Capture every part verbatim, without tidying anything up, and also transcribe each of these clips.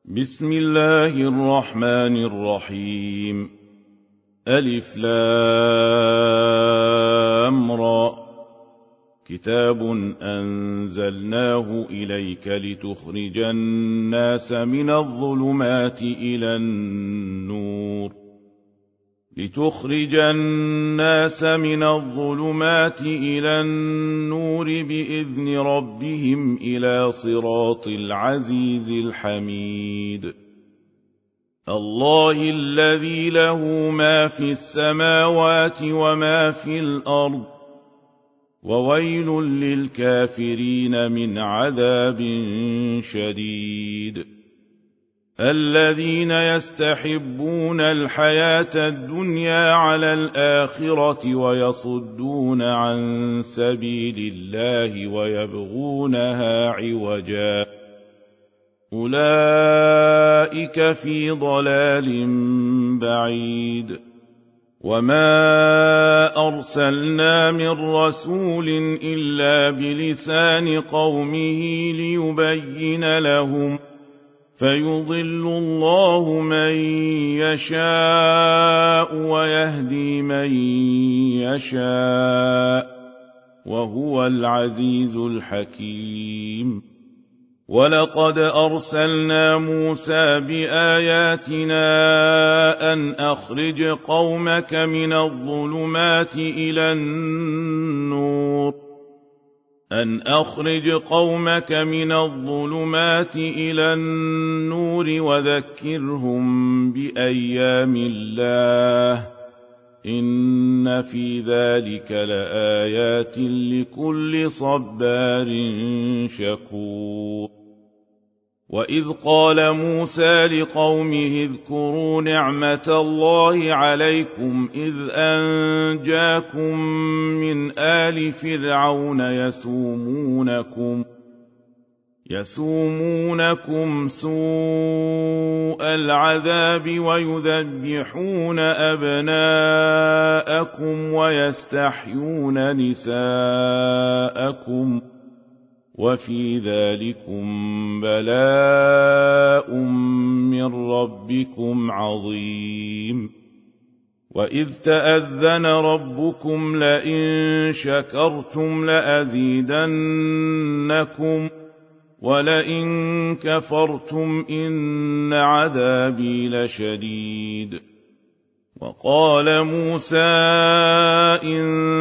بسم الله الرحمن الرحيم. ألف لام را. كتاب أنزلناه إليك لتخرج الناس من الظلمات إلى النور لتخرج الناس من الظلمات إلى النور بإذن ربهم إلى صراط العزيز الحميد. الله الذي له ما في السماوات وما في الأرض، وويل للكافرين من عذاب شديد. الذين يستحبون الحياة الدنيا على الآخرة ويصدون عن سبيل الله ويبغونها عوجا، أولئك في ضلال بعيد. وما أرسلنا من رسول إلا بلسان قومه ليبين لهم، فيضل الله من يشاء ويهدي من يشاء، وهو العزيز الحكيم. ولقد أرسلنا موسى بآياتنا أن أخرج قومك من الظلمات إلى النور أن أخرج قومك من الظلمات إلى النور وذكرهم بأيام الله، إن في ذلك لآيات لكل صبار شكور. وإذ قال موسى لقومه اذكروا نعمة الله عليكم إذ أنجاكم من آل فرعون يسومونكم يسومونكم سوء العذاب ويذبحون أبناءكم ويستحيون نساءكم، وفي ذلكم بلاء من ربكم عظيم. وإذ تأذن ربكم لئن شكرتم لأزيدنكم ولئن كفرتم إن عذابي لشديد. وقال موسى إن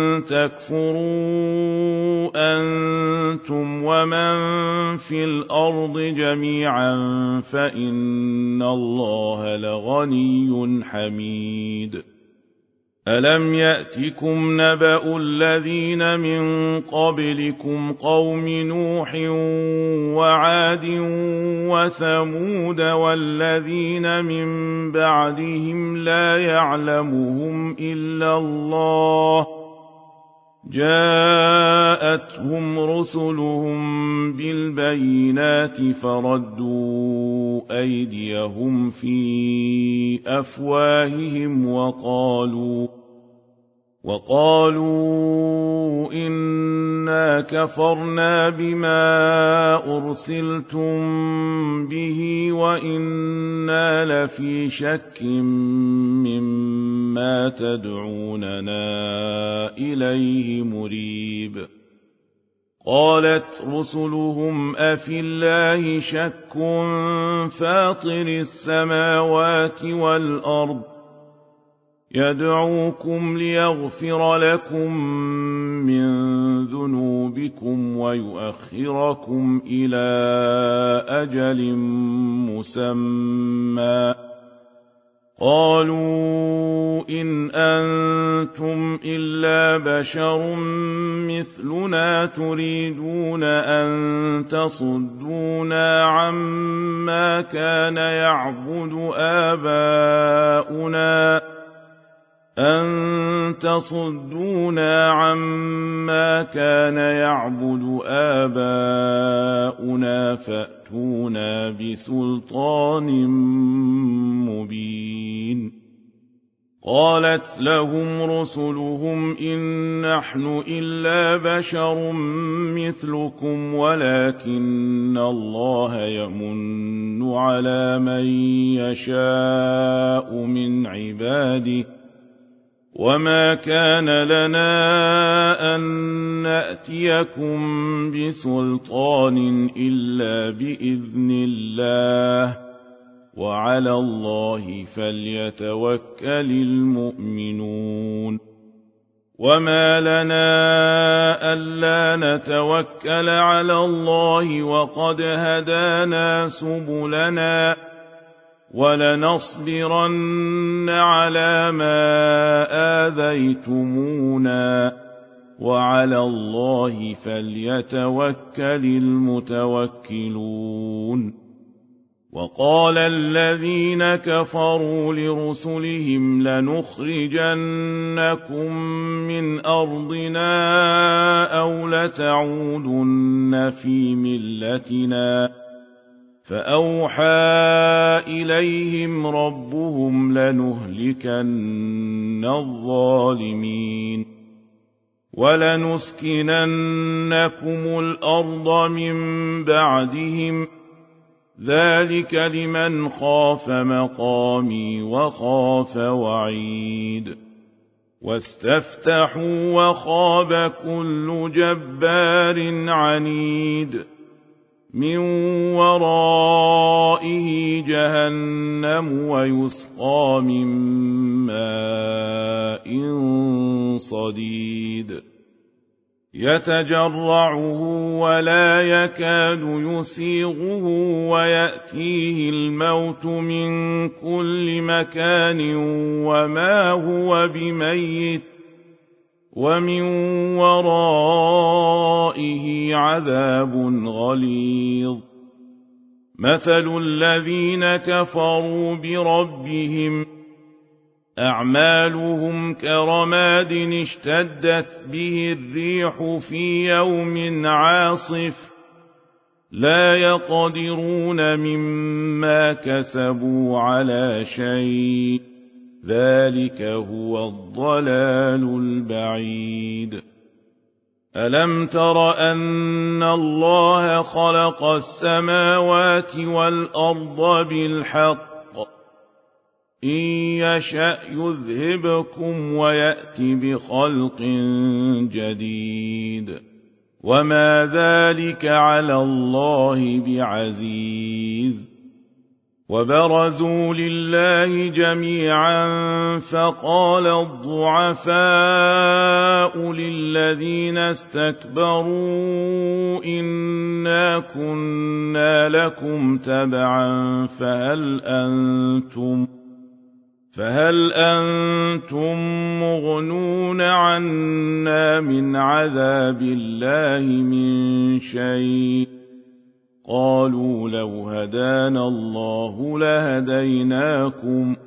تكفروا أنتم ومن في الأرض جميعا فإن الله لغني حميد. ألم يأتكم نبأ الذين من قبلكم قوم نوح وعاد وثمود والذين من بعدهم لا يعلمهم إلا الله، جاءتهم رسلهم بالبينات فردوا أيديهم في أفواههم وقالوا وقالوا إنا كفرنا بما أرسلتم به وإنا لفي شك مما تدعوننا إليه مريب. قالت رسلهم أفي الله شك فاطر السماوات والأرض يدعوكم ليغفر لكم من ذنوبكم ويؤخركم إلى أجل مسمى، قالوا إن أنتم إلا بشر مثلنا تريدون أن تصدونا عما كان يعبد آباؤنا أن تصدونا عما كان يعبد آباؤنا فأتونا بسلطان مبين. قالت لهم رسلهم إن نحن إلا بشر مثلكم ولكن الله يمن على من يشاء من عباده وما كان لنا أن نأتيكم بسلطان إلا بإذن الله وعلى الله فليتوكل المؤمنون وما لنا ألا نتوكل على الله وقد هدانا سبلنا ولنصبرن على ما آذيتمونا وعلى الله فليتوكل المتوكلون وقال الذين كفروا لرسلهم لنخرجنكم من أرضنا أو لتعودن في ملتنا فأوحى إليهم ربهم لنهلكن الظالمين ولنسكننكم الأرض من بعدهم ذلك لمن خاف مقامي وخاف وعيد واستفتحوا وخاب كل جبار عنيد من ورائه جهنم ويسقى من ماء صديد يتجرعه ولا يكاد يسيغه ويأتيه الموت من كل مكان وما هو بميت ومن ورائه عذاب غليظ مثل الذين كفروا بربهم أعمالهم كرماد اشتدت به الريح في يوم عاصف لا يقدرون مما كسبوا على شيء ذلك هو الضلال البعيد ألم تر أن الله خلق السماوات والأرض بالحق إن يشأ يذهبكم ويأت بخلق جديد وما ذلك على الله بعزيز وبرزوا لله جميعا فقال الضعفاء للذين استكبروا إنا كنا لكم تبعا فهل أنتم فهل أنتم مغنون عنا من عذاب الله من شيء قالوا لو هدانا الله لهديناكم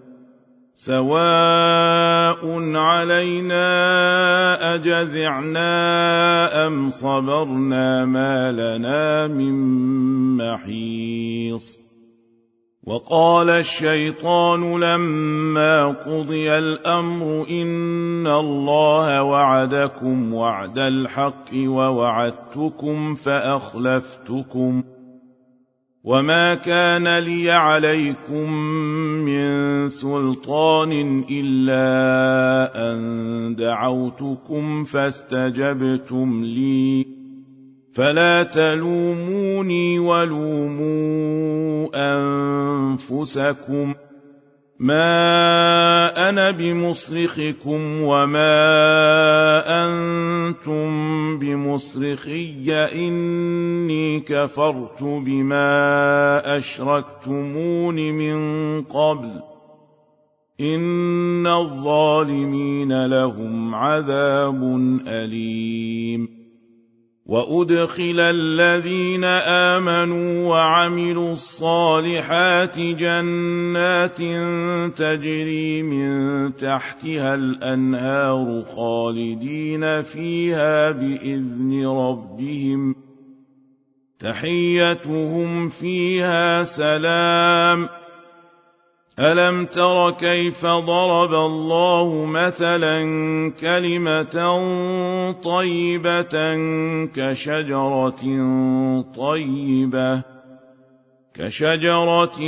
سواء علينا أجزعنا أم صبرنا ما لنا من محيص وقال الشيطان لما قضي الأمر إن الله وعدكم وعد الحق ووعدتكم فأخلفتكم وما كان لي عليكم من سلطان إلا أن دعوتكم فاستجبتم لي فلا تلوموني ولوموا أنفسكم ما أنا بمصرخكم وما أنتم بمصرخي إني كفرت بما أشركتمون من قبل إن الظالمين لهم عذاب أليم وأدخل الذين آمنوا وعملوا الصالحات جنات تجري من تحتها الأنهار خالدين فيها بإذن ربهم تحيتهم فيها سلام ألم تر كيف ضرب الله مثلا كلمة طيبة كشجرة طيبة كشجرة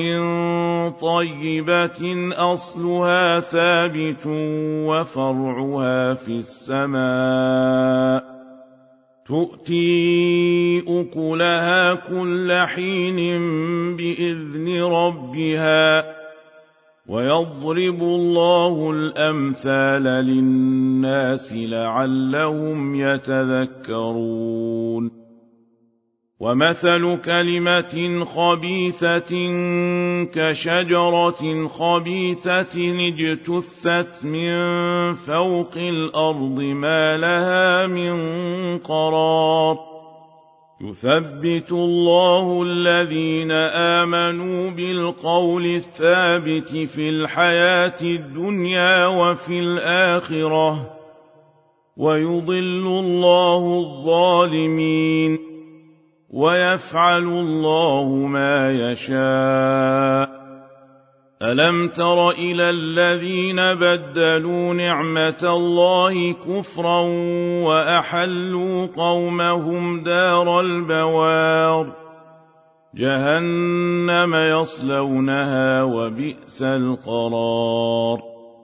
طيبة أصلها ثابت وفرعها في السماء تؤتي أكلها كل حين بإذن ربها ويضرب الله الأمثال للناس لعلهم يتذكرون ومثل كلمة خبيثة كشجرة خبيثة اجتثت من فوق الأرض ما لها من قرار يثبت الله الذين آمنوا بالقول الثابت في الحياة الدنيا وفي الآخرة ويضل الله الظالمين ويفعل الله ما يشاء ألم تر إلى الذين بدلوا نعمة الله كفرا وأحلوا قومهم دار البوار جهنم يصلونها وبئس القرار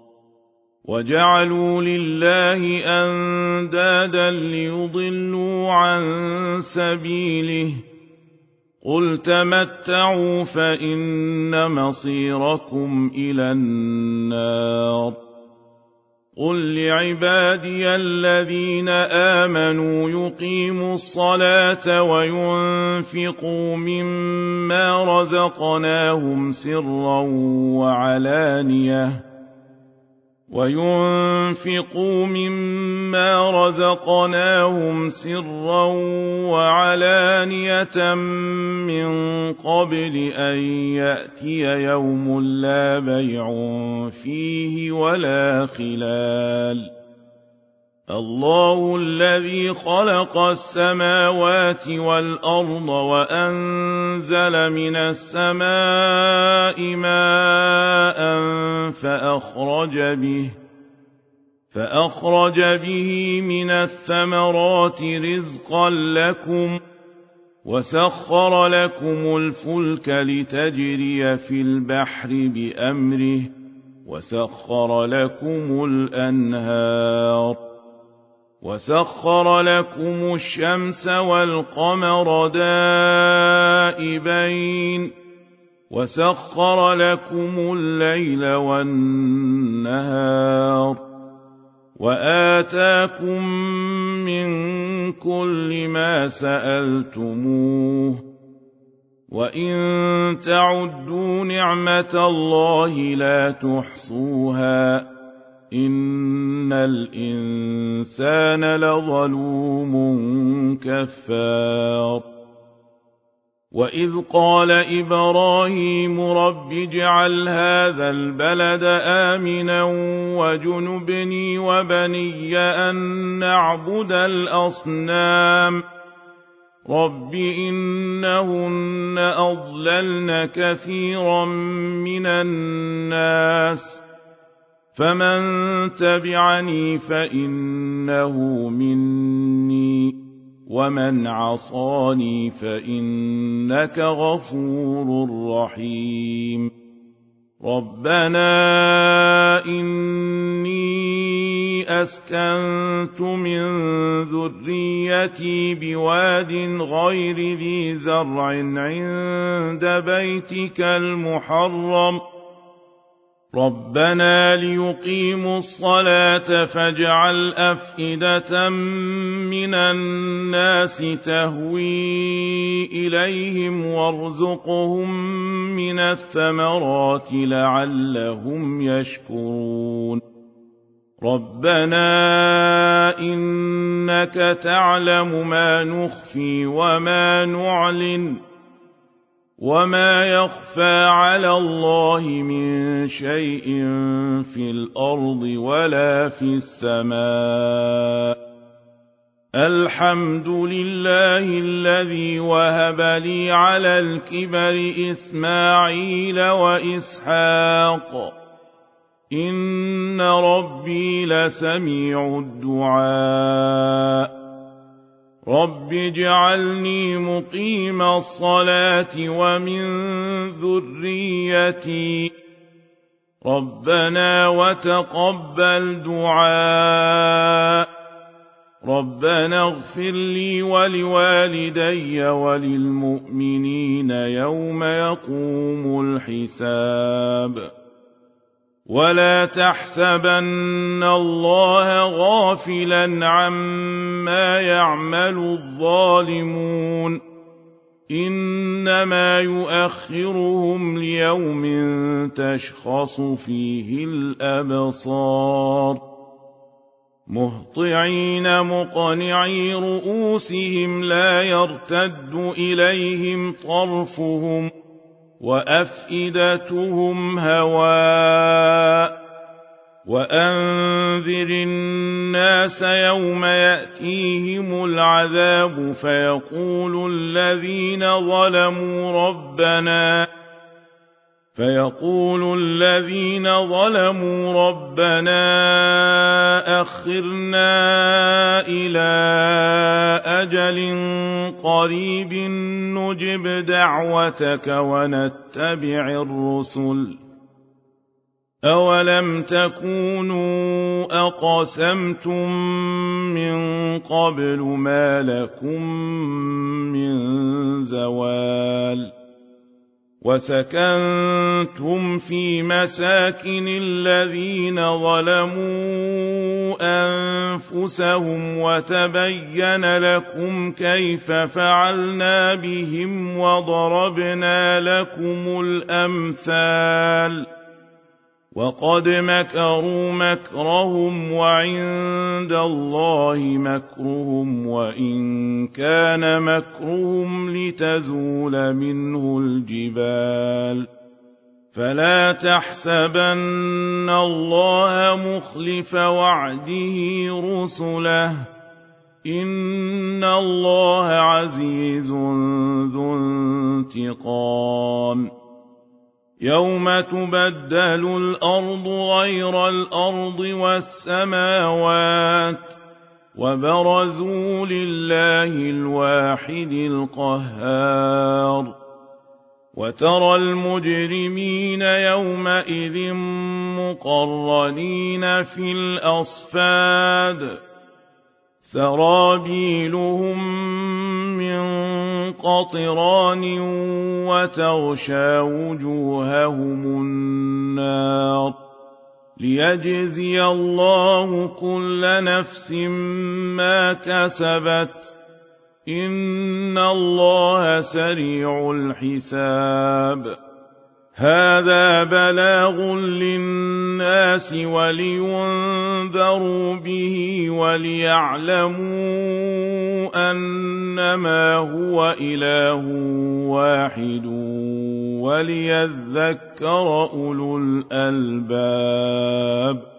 وجعلوا لله أندادا ليضلوا عن سبيله قل تمتعوا فإن مصيركم إلى النار قل لعبادي الذين آمنوا يقيموا الصلاة وينفقوا مما رزقناهم سرا وعلانية وينفقوا مما رزقناهم سرا وعلانية من قبل أن يأتي يوم لا بيع فيه ولا خلال الله الذي خلق السماوات والأرض وأنزل من السماء ماء فأخرج به فأخرج به من الثمرات رزقا لكم وسخر لكم الفلك لتجري في البحر بأمره وسخر لكم الأنهار وسخر لكم الشمس والقمر دائبين وسخر لكم الليل والنهار وآتاكم من كل ما سألتموه وإن تعدوا نعمة الله لا تحصوها إن الإنسان لظلوم كفار وإذ قال إبراهيم رب اجعل هذا البلد آمنا وجنبني وبني أن نعبد الأصنام رب إنهن أضللن كثيرا من الناس فمن تبعني فإنه مني ومن عصاني فإنك غفور رحيم ربنا إني أسكنت من ذريتي بواد غير ذي زرع عند بيتك المحرم ربنا ليقيموا الصلاة فاجعل أفئدة من الناس تهوي إليهم وارزقهم من الثمرات لعلهم يشكرون ربنا إنك تعلم ما نخفي وما نعلن وما يخفى على الله من شيء في الأرض ولا في السماء الحمد لله الذي وهب لي على الكبر إسماعيل وإسحاق إن ربي لسميع الدعاء رب اجعلني مقيم الصلاة ومن ذريتي ربنا وتقبل دعاء ربنا اغفر لي ولوالدي وللمؤمنين يوم يقوم الحساب ولا تحسبن الله غافلا عما يعمل الظالمون إنما يؤخرهم ليوم تشخص فيه الأبصار مهطعين مقنعي رؤوسهم لا يرتد إليهم طرفهم وأفئدتهم هواء وأنذر الناس يوم يأتيهم العذاب فيقول الذين ظلموا ربنا فيقول الذين ظلموا ربنا أخرنا إلى أجل قريب نجب دعوتك ونتبع الرسل أولم تكونوا أقسمتم من قبل ما لكم من زوال وسكنتم في مساكن الذين ظلموا أنفسهم وتبين لكم كيف فعلنا بهم وضربنا لكم الأمثال وقد مكروا مكرهم وعند الله مكرهم وإن كان مكرهم لتزول منه الجبال فلا تحسبن الله مخلف وعده رسله إن الله عزيز ذو انتقام يوم تبدل الأرض غير الأرض والسماوات وبرزوا لله الواحد القهار وترى المجرمين يومئذ مقرنين في الأصفاد سرابيلهم من قطران وتغشى وجوههم النار ليجزي الله كل نفس ما كسبت إن الله سريع الحساب هذا بلاغ للناس ولينذروا به وليعلموا أنما هو إله واحد وليذكر أولو الألباب